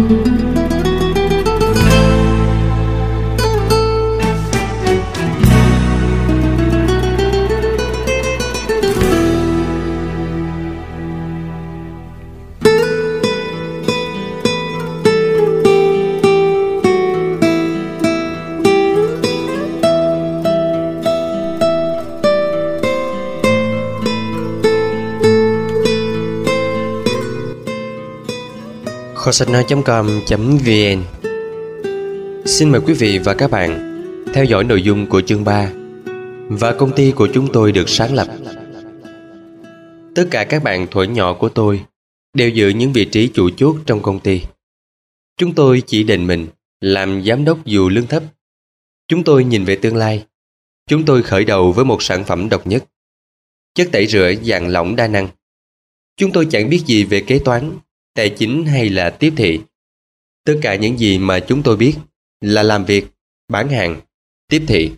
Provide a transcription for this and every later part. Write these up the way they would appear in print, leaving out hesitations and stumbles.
Kho sách nói.com.vn xin mời quý vị và các bạn theo dõi nội dung của chương 3 và công ty của chúng tôi được sáng lập. Tất cả các bạn thuở nhỏ của tôi đều giữ những vị trí chủ chốt trong công ty. Chúng tôi chỉ định mình làm giám đốc dù lương thấp. Chúng tôi nhìn về tương lai. Chúng tôi khởi đầu với một sản phẩm độc nhất, chất tẩy rửa dạng lỏng đa năng. Chúng tôi chẳng biết gì về kế toán, tài chính hay là tiếp thị. Tất cả những gì mà chúng tôi biết là làm việc, bán hàng, tiếp thị.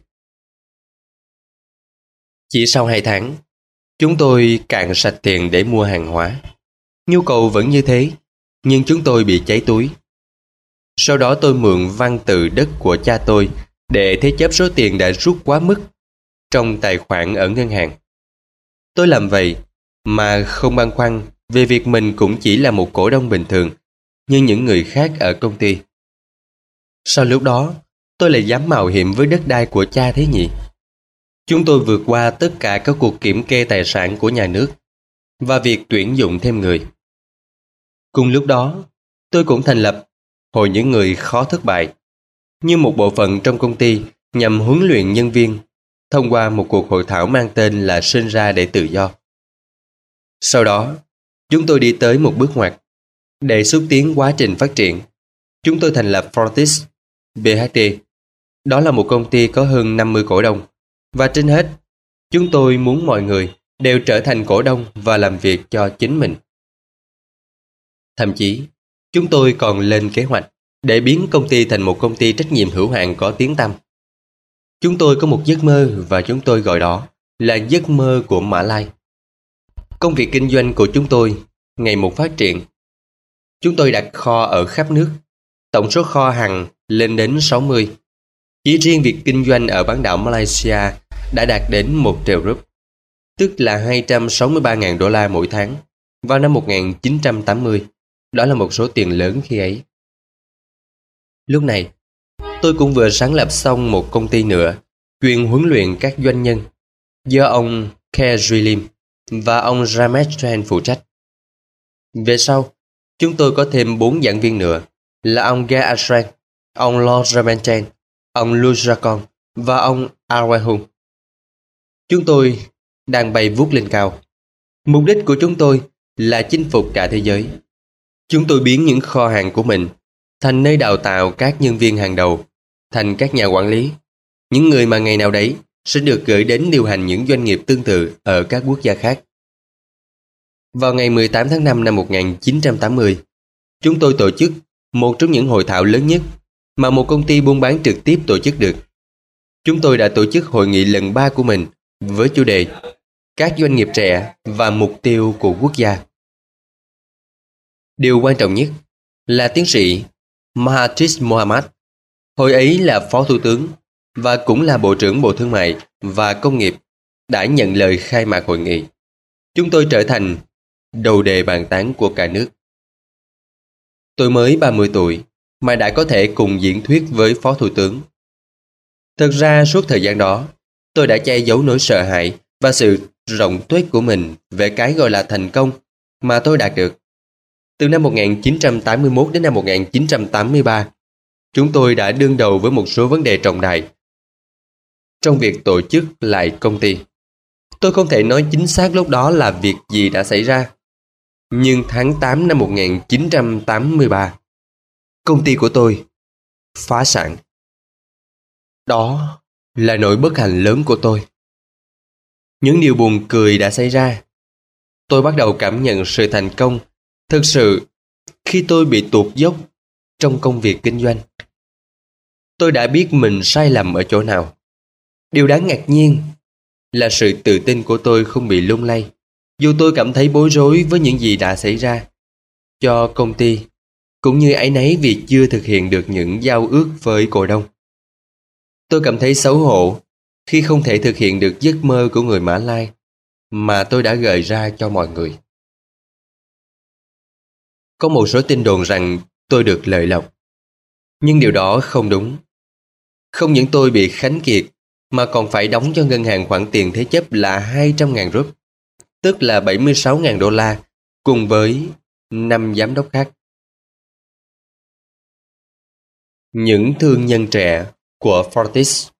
Chỉ sau 2 tháng, chúng tôi cạn sạch tiền để mua hàng hóa. Nhu cầu vẫn như thế, nhưng chúng tôi bị cháy túi. Sau đó tôi mượn văn từ đất của cha tôi để thế chấp số tiền đã rút quá mức trong tài khoản ở ngân hàng. Tôi làm vậy mà không băn khoăn về việc mình cũng chỉ là một cổ đông bình thường như những người khác ở công ty. Sau lúc đó, tôi lại dám mạo hiểm với đất đai của cha thế nhỉ? Chúng tôi vượt qua tất cả các cuộc kiểm kê tài sản của nhà nước và việc tuyển dụng thêm người. Cùng lúc đó, tôi cũng thành lập Hội những người khó thất bại, như một bộ phận trong công ty nhằm huấn luyện nhân viên thông qua một cuộc hội thảo mang tên là Sinh ra để tự do. Sau đó, chúng tôi đi tới một bước ngoặt. Để xúc tiến quá trình phát triển, chúng tôi thành lập Fortis BHT. Đó là một công ty có hơn 50 cổ đông. Và trên hết, chúng tôi muốn mọi người đều trở thành cổ đông và làm việc cho chính mình. Thậm chí, chúng tôi còn lên kế hoạch để biến công ty thành một công ty trách nhiệm hữu hạn có tiếng tăm. Chúng tôi có một giấc mơ và chúng tôi gọi đó là giấc mơ của Mã Lai. Công việc kinh doanh của chúng tôi ngày một phát triển. Chúng tôi đặt kho ở khắp nước. Tổng số kho hàng lên đến 60. Chỉ riêng việc kinh doanh ở bán đảo Malaysia đã đạt đến 1 triệu rúp, tức là 263.000 đô la mỗi tháng vào năm 1980. Đó là một số tiền lớn khi ấy. Lúc này, tôi cũng vừa sáng lập xong một công ty nữa, chuyên huấn luyện các doanh nhân, do ông Kerry Lim và ông Ramesh Jain phụ trách. Về sau, chúng tôi có thêm 4 giảng viên nữa là ông Gay Ashran, ông Lord Ramanchen, ông Lujakon và ông Arwahung. Chúng tôi đang bay vút lên cao. Mục đích của chúng tôi là chinh phục cả thế giới. Chúng tôi biến những kho hàng của mình thành nơi đào tạo các nhân viên hàng đầu, thành các nhà quản lý, những người mà ngày nào đấy sẽ được gửi đến điều hành những doanh nghiệp tương tự ở các quốc gia khác. Vào ngày 18 tháng 5 năm 1980, chúng tôi tổ chức một trong những hội thảo lớn nhất mà một công ty buôn bán trực tiếp tổ chức được. Chúng tôi đã tổ chức hội nghị lần 3 của mình với chủ đề Các doanh nghiệp trẻ và mục tiêu của quốc gia. Điều quan trọng nhất là tiến sĩ Mahathir Mohamad, hồi ấy là Phó Thủ tướng và cũng là Bộ trưởng Bộ Thương mại và Công nghiệp, đã nhận lời khai mạc hội nghị. Chúng tôi trở thành đầu đề bàn tán của cả nước. Tôi mới 30 tuổi mà đã có thể cùng diễn thuyết với Phó Thủ tướng. Thực ra suốt thời gian đó, tôi đã che giấu nỗi sợ hãi và sự rộng tuếch của mình về cái gọi là thành công mà tôi đạt được. Từ năm 1981 đến năm 1983, chúng tôi đã đương đầu với một số vấn đề trọng đại trong việc tổ chức lại công ty. Tôi không thể nói chính xác lúc đó là việc gì đã xảy ra. Nhưng tháng 8 năm 1983, công ty của tôi phá sản. Đó là nỗi bất hạnh lớn của tôi. Những điều buồn cười đã xảy ra. Tôi bắt đầu cảm nhận sự thành công thực sự khi tôi bị tụt dốc trong công việc kinh doanh. Tôi đã biết mình sai lầm ở chỗ nào. Điều đáng ngạc nhiên là sự tự tin của tôi không bị lung lay, dù tôi cảm thấy bối rối với những gì đã xảy ra cho công ty cũng như áy náy vì chưa thực hiện được những giao ước với cổ đông. Tôi cảm thấy xấu hổ khi không thể thực hiện được giấc mơ của người Mã Lai mà tôi đã gợi ra cho mọi người. Có một số tin đồn rằng tôi được lợi lộc, nhưng điều đó không đúng. Không những tôi bị khánh kiệt mà còn phải đóng cho ngân hàng khoản tiền thế chấp là 200.000 rúp, tức là 76.000 đô la, cùng với 5 giám đốc khác. Những thương nhân trẻ của Fortis.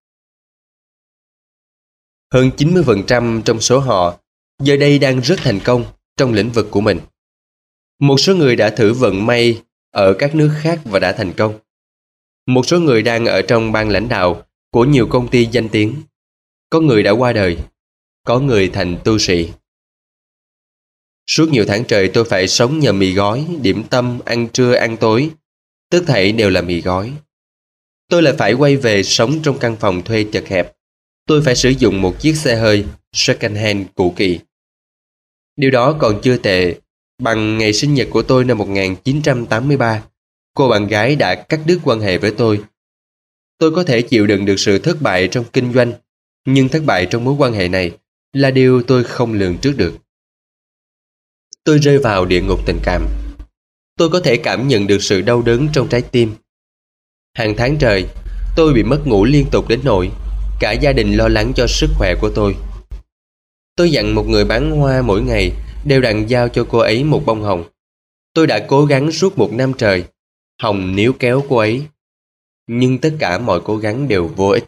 Hơn 90% trong số họ giờ đây đang rất thành công trong lĩnh vực của mình. Một số người đã thử vận may ở các nước khác và đã thành công. Một số người đang ở trong ban lãnh đạo của nhiều công ty danh tiếng. Có người đã qua đời, có người thành tu sĩ. Suốt nhiều tháng trời tôi phải sống nhờ mì gói, điểm tâm, ăn trưa, ăn tối. Tất thảy đều là mì gói. Tôi lại phải quay về sống trong căn phòng thuê chật hẹp. Tôi phải sử dụng một chiếc xe hơi second hand cũ kỹ. Điều đó còn chưa tệ bằng ngày sinh nhật của tôi năm 1983. Cô bạn gái đã cắt đứt quan hệ với tôi. Tôi có thể chịu đựng được sự thất bại trong kinh doanh, nhưng thất bại trong mối quan hệ này là điều tôi không lường trước được. Tôi rơi vào địa ngục tình cảm. Tôi có thể cảm nhận được sự đau đớn trong trái tim. Hàng tháng trời, tôi bị mất ngủ liên tục đến nỗi cả gia đình lo lắng cho sức khỏe của tôi. Tôi dặn một người bán hoa mỗi ngày đều đặn giao cho cô ấy một bông hồng. Tôi đã cố gắng suốt 1 năm trời, hòng níu kéo cô ấy, nhưng tất cả mọi cố gắng đều vô ích.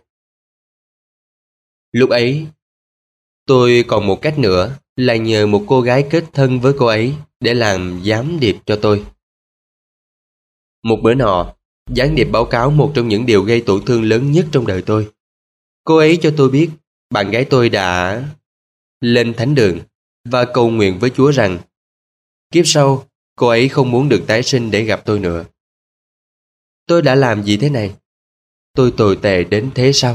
Lúc ấy, tôi còn một cách nữa là nhờ một cô gái kết thân với cô ấy để làm gián điệp cho tôi. Một bữa nọ, gián điệp báo cáo một trong những điều gây tổn thương lớn nhất trong đời tôi. Cô ấy cho tôi biết bạn gái tôi đã lên thánh đường và cầu nguyện với Chúa rằng kiếp sau cô ấy không muốn được tái sinh để gặp tôi nữa. Tôi đã làm gì thế này? Tôi tồi tệ đến thế sao?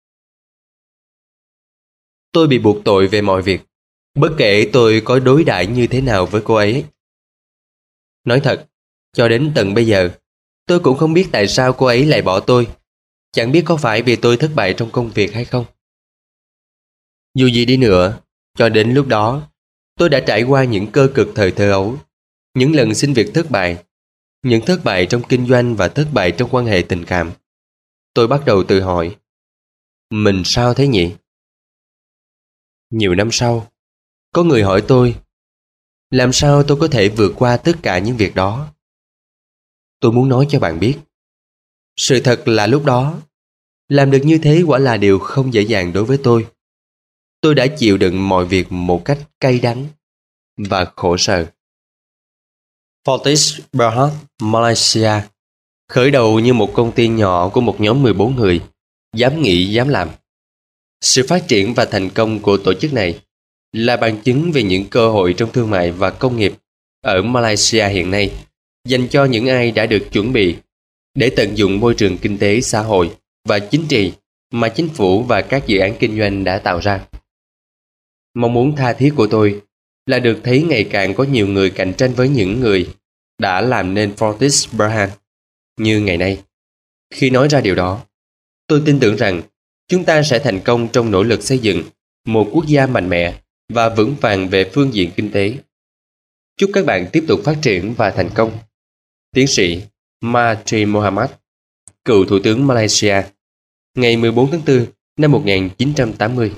Tôi bị buộc tội về mọi việc, bất kể tôi có đối đãi như thế nào với cô ấy. Nói thật, cho đến tận bây giờ, tôi cũng không biết tại sao cô ấy lại bỏ tôi. Chẳng biết có phải vì tôi thất bại trong công việc hay không. Dù gì đi nữa, cho đến lúc đó, tôi đã trải qua những cơ cực thời thơ ấu, những lần xin việc thất bại, những thất bại trong kinh doanh và thất bại trong quan hệ tình cảm. Tôi bắt đầu tự hỏi, mình sao thế nhỉ? Nhiều năm sau, có người hỏi tôi, làm sao tôi có thể vượt qua tất cả những việc đó? Tôi muốn nói cho bạn biết, sự thật là lúc đó, làm được như thế quả là điều không dễ dàng đối với tôi. Tôi đã chịu đựng mọi việc một cách cay đắng và khổ sở. Fortis Berhad, Malaysia, khởi đầu như một công ty nhỏ của một nhóm 14 người, dám nghĩ dám làm. Sự phát triển và thành công của tổ chức này là bằng chứng về những cơ hội trong thương mại và công nghiệp ở Malaysia hiện nay, dành cho những ai đã được chuẩn bị để tận dụng môi trường kinh tế, xã hội và chính trị mà chính phủ và các dự án kinh doanh đã tạo ra. Mong muốn tha thiết của tôi là được thấy ngày càng có nhiều người cạnh tranh với những người đã làm nên Fortis Berhad như ngày nay. Khi nói ra điều đó, tôi tin tưởng rằng chúng ta sẽ thành công trong nỗ lực xây dựng một quốc gia mạnh mẽ và vững vàng về phương diện kinh tế. Chúc các bạn tiếp tục phát triển và thành công. Tiến sĩ Mahathir Mohamad, cựu Thủ tướng Malaysia, ngày 14 tháng 4 năm 1980.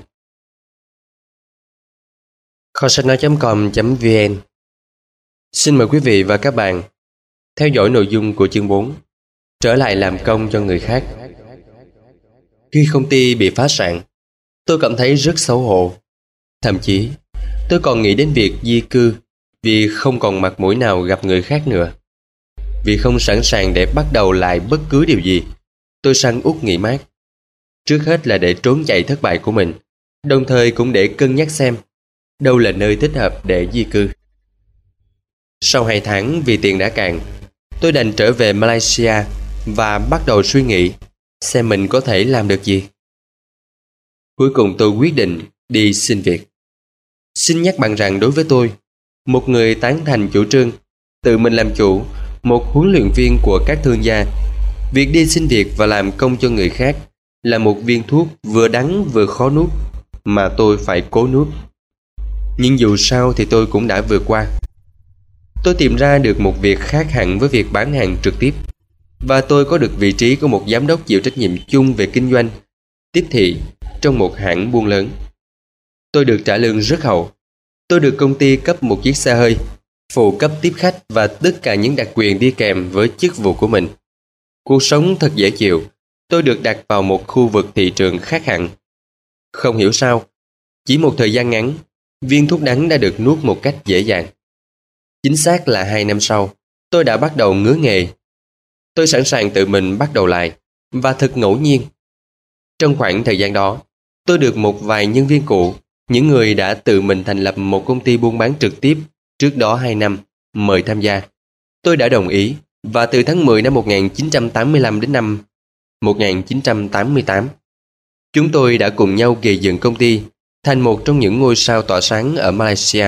Kho sách nói.com.vn. Xin mời quý vị và các bạn theo dõi nội dung của chương 4, trở lại làm công cho người khác. Khi công ty bị phá sản, tôi cảm thấy rất xấu hổ. Thậm chí, tôi còn nghĩ đến việc di cư vì không còn mặt mũi nào gặp người khác nữa. Vì không sẵn sàng để bắt đầu lại bất cứ điều gì, tôi săn út nghỉ mát. Trước hết là để trốn chạy thất bại của mình, đồng thời cũng để cân nhắc xem đâu là nơi thích hợp để di cư. Sau 2 tháng vì tiền đã cạn, tôi đành trở về Malaysia và bắt đầu suy nghĩ xem mình có thể làm được gì. Cuối cùng tôi quyết định đi xin việc. Xin nhắc bạn rằng đối với tôi, một người tán thành chủ trương tự mình làm chủ một huấn luyện viên của các thương gia. Việc đi xin việc và làm công cho người khác là một viên thuốc vừa đắng vừa khó nuốt mà tôi phải cố nuốt. Nhưng dù sao thì tôi cũng đã vượt qua. Tôi tìm ra được một việc khác hẳn với việc bán hàng trực tiếp, và tôi có được vị trí của một giám đốc chịu trách nhiệm chung về kinh doanh, tiếp thị trong một hãng buôn lớn. Tôi được trả lương rất hậu. Tôi được công ty cấp một chiếc xe hơi, phụ cấp tiếp khách và tất cả những đặc quyền đi kèm với chức vụ của mình. Cuộc sống thật dễ chịu. Tôi được đặt vào một khu vực thị trường khác hẳn. Không hiểu sao, chỉ một thời gian ngắn, viên thuốc đắng đã được nuốt một cách dễ dàng. Chính xác là 2 năm sau, tôi đã bắt đầu ngứa nghề. Tôi sẵn sàng tự mình bắt đầu lại, và thật ngẫu nhiên. Trong khoảng thời gian đó, tôi được một vài nhân viên cũ, những người đã tự mình thành lập một công ty buôn bán trực tiếp trước đó 2 năm, mời tham gia. Tôi đã đồng ý, và từ tháng 10 năm 1985 đến năm 1988, chúng tôi đã cùng nhau gây dựng công ty thành một trong những ngôi sao tỏa sáng ở Malaysia.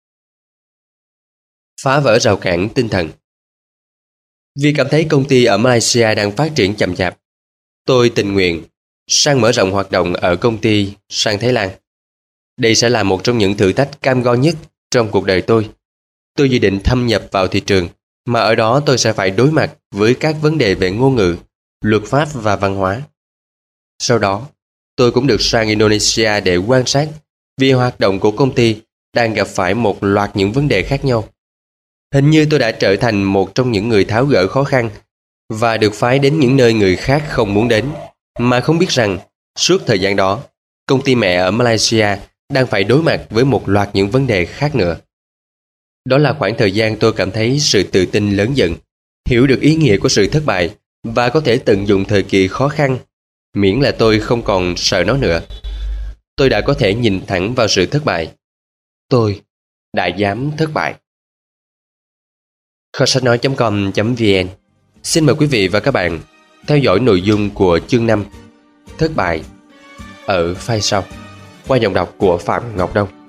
Phá vỡ rào cản tinh thần. Vì cảm thấy công ty ở Malaysia đang phát triển chậm chạp, tôi tình nguyện sang mở rộng hoạt động ở công ty sang Thái Lan. Đây sẽ là một trong những thử thách cam go nhất trong cuộc đời tôi. Tôi dự định thâm nhập vào thị trường, mà ở đó tôi sẽ phải đối mặt với các vấn đề về ngôn ngữ, luật pháp và văn hóa. Sau đó, tôi cũng được sang Indonesia để quan sát, vì hoạt động của công ty đang gặp phải một loạt những vấn đề khác nhau. Hình như tôi đã trở thành một trong những người tháo gỡ khó khăn và được phái đến những nơi người khác không muốn đến, mà không biết rằng suốt thời gian đó, công ty mẹ ở Malaysia đang phải đối mặt với một loạt những vấn đề khác nữa. Đó là khoảng thời gian tôi cảm thấy sự tự tin lớn dần, hiểu được ý nghĩa của sự thất bại và có thể tận dụng thời kỳ khó khăn, miễn là tôi không còn sợ nó nữa. Tôi đã có thể nhìn thẳng vào sự thất bại. Tôi đã dám thất bại. Kho sách nói.com.vn xin mời quý vị và các bạn theo dõi nội dung của chương 5 Thất bại ở file sau qua giọng đọc của Phạm Ngọc Đông.